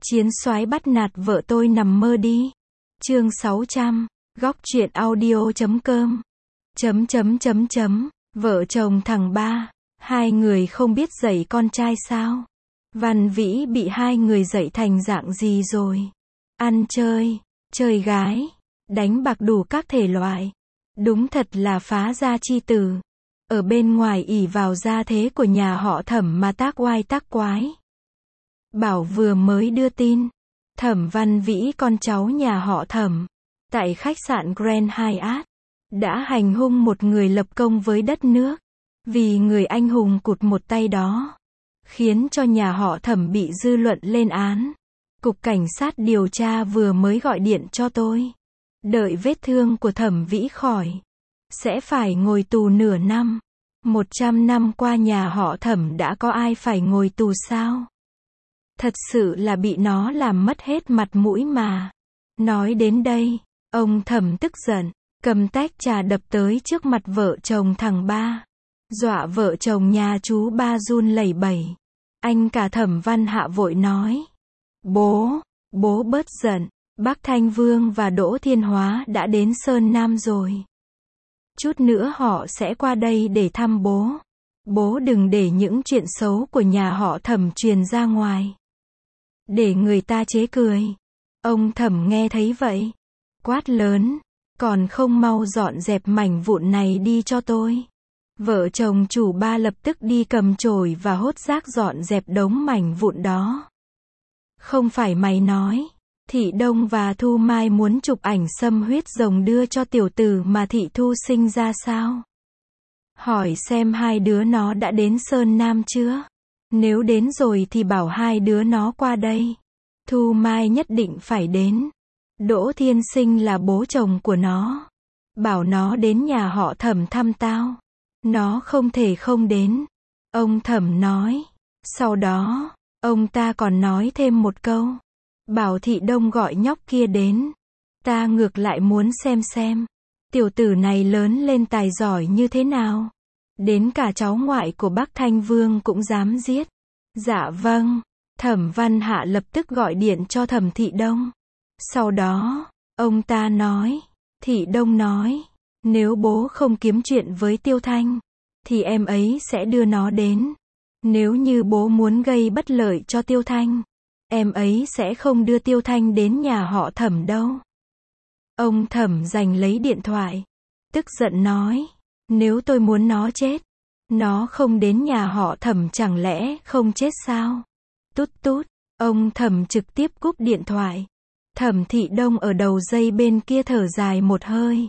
Chiến soái bắt nạt vợ tôi nằm mơ đi. Chương 600, góc truyện audio.com. Vợ chồng thằng ba, hai người không biết dạy con trai sao? Văn Vĩ bị hai người dạy thành dạng gì rồi? Ăn chơi, chơi gái, đánh bạc đủ các thể loại. Đúng thật là phá gia chi tử. Ở bên ngoài ỷ vào gia thế của nhà họ Thẩm mà tác oai tác quái. Bảo vừa mới đưa tin, Thẩm Văn Vĩ con cháu nhà họ Thẩm, tại khách sạn Grand Hyatt, đã hành hung một người lập công với đất nước. Vì người anh hùng cụt một tay đó, khiến cho nhà họ Thẩm bị dư luận lên án. Cục cảnh sát điều tra vừa mới gọi điện cho tôi. Đợi vết thương của Thẩm Vĩ khỏi, sẽ phải ngồi tù nửa năm. 100 năm qua nhà họ Thẩm đã có ai phải ngồi tù sao? Thật sự là bị nó làm mất hết mặt mũi mà. Nói đến đây, ông Thẩm tức giận, cầm tách trà đập tới trước mặt vợ chồng thằng ba. Dọa vợ chồng nhà chú ba run lẩy bẩy. Anh cả Thẩm Văn Hạ vội nói. Bố bớt giận, bác Thanh Vương và Đỗ Thiên Hóa đã đến Sơn Nam rồi. Chút nữa họ sẽ qua đây để thăm bố. Bố đừng để những chuyện xấu của nhà họ Thẩm truyền ra ngoài, để người ta chế cười. Ông Thẩm nghe thấy vậy, quát lớn, còn không mau dọn dẹp mảnh vụn này đi cho tôi. Vợ chồng chủ ba lập tức đi cầm chổi và hốt rác dọn dẹp đống mảnh vụn đó. Không phải mày nói, Thị Đông và Thu Mai muốn chụp ảnh xâm huyết rồng đưa cho tiểu tử mà Thị Thu sinh ra sao? Hỏi xem hai đứa nó đã đến Sơn Nam chưa? Nếu đến rồi thì bảo hai đứa nó qua đây. Thu Mai nhất định phải đến. Đỗ Thiên Sinh là bố chồng của nó. Bảo nó đến nhà họ Thẩm thăm tao. Nó không thể không đến. Ông Thẩm nói. Sau đó, ông ta còn nói thêm một câu. Bảo Thị Đông gọi nhóc kia đến. Ta ngược lại muốn xem. Tiểu tử này lớn lên tài giỏi như thế nào? Đến cả cháu ngoại của bác Thanh Vương cũng dám giết. Dạ vâng. Thẩm Văn Hạ lập tức gọi điện cho Thẩm Thị Đông. Sau đó, ông ta nói. Thị Đông nói. Nếu bố không kiếm chuyện với Tiêu Thanh, thì em ấy sẽ đưa nó đến. Nếu như bố muốn gây bất lợi cho Tiêu Thanh, em ấy sẽ không đưa Tiêu Thanh đến nhà họ Thẩm đâu. Ông Thẩm giành lấy điện thoại, tức giận nói. Nếu tôi muốn nó chết, nó không đến nhà họ Thẩm chẳng lẽ không chết sao? Tút tút, ông Thẩm trực tiếp cúp điện thoại. Thẩm Thị Đông ở đầu dây bên kia thở dài một hơi.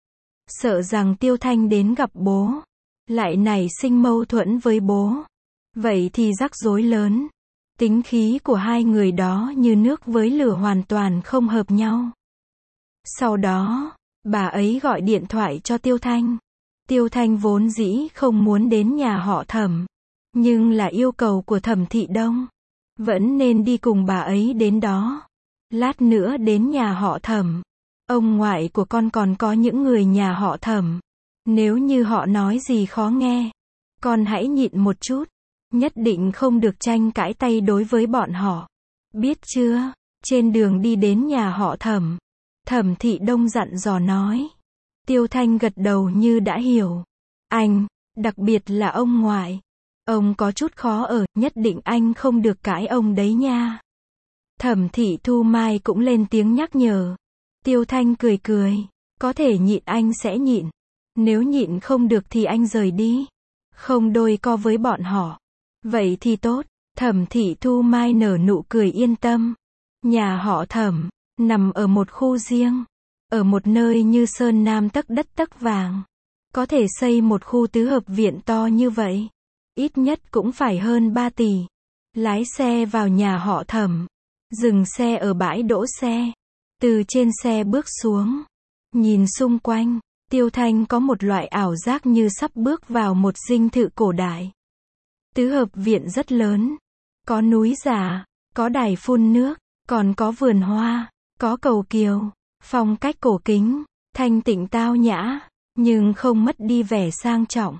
Sợ rằng Tiêu Thanh đến gặp bố, lại nảy sinh mâu thuẫn với bố. Vậy thì rắc rối lớn. Tính khí của hai người đó như nước với lửa hoàn toàn không hợp nhau. Sau đó, bà ấy gọi điện thoại cho Tiêu Thanh. Tiêu Thanh vốn dĩ không muốn đến nhà họ Thẩm, nhưng là yêu cầu của Thẩm Thị Đông, vẫn nên đi cùng bà ấy đến đó. Lát nữa đến nhà họ Thẩm, ông ngoại của con còn có những người nhà họ Thẩm. Nếu như họ nói gì khó nghe, con hãy nhịn một chút, nhất định không được tranh cãi tay đối với bọn họ. Biết chưa? Trên đường đi đến nhà họ Thẩm, Thẩm Thị Đông dặn dò nói. Tiêu Thanh gật đầu như đã hiểu. Anh, đặc biệt là ông ngoại, ông có chút khó ở, nhất định anh không được cãi ông đấy nha. Thẩm Thị Thu Mai cũng lên tiếng nhắc nhở. Tiêu Thanh cười. Có thể nhịn anh sẽ nhịn. Nếu nhịn không được thì anh rời đi. Không đôi co với bọn họ. Vậy thì tốt. Thẩm Thị Thu Mai nở nụ cười yên tâm. Nhà họ Thẩm nằm ở một khu riêng, ở một nơi như Sơn Nam tấc đất tấc vàng. Có thể xây một khu tứ hợp viện to như vậy, ít nhất cũng phải hơn 3 tỷ. Lái xe vào nhà họ Thẩm, dừng xe ở bãi đỗ xe. Từ trên xe bước xuống, nhìn xung quanh, Tiêu Thanh có một loại ảo giác như sắp bước vào một dinh thự cổ đại. Tứ hợp viện rất lớn, có núi giả, có đài phun nước, còn có vườn hoa, có cầu kiều, phong cách cổ kính, thanh tịnh tao nhã, nhưng không mất đi vẻ sang trọng.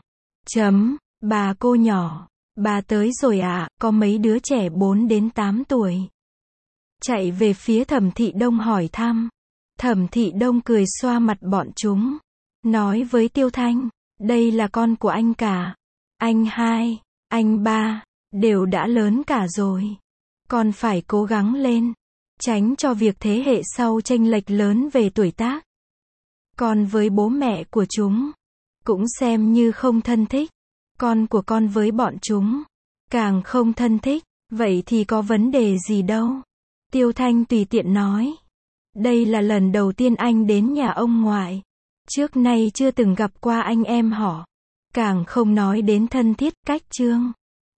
Bà cô nhỏ, bà tới rồi ạ, có mấy đứa trẻ 4 đến 8 tuổi. chạy về phía Thẩm Thị Đông hỏi thăm. Thẩm Thị Đông cười xoa mặt bọn chúng, nói với Tiêu Thanh, đây là con của anh cả. Anh hai, anh ba, đều đã lớn cả rồi. Con phải cố gắng lên, tránh cho việc thế hệ sau chênh lệch lớn về tuổi tác. Con với bố mẹ của chúng, cũng xem như không thân thích. Con của con với bọn chúng, càng không thân thích, vậy thì có vấn đề gì đâu. Tiêu Thanh tùy tiện nói. Đây là lần đầu tiên anh đến nhà ông ngoại. Trước nay chưa từng gặp qua anh em họ. Càng không nói đến thân thiết, cách trương.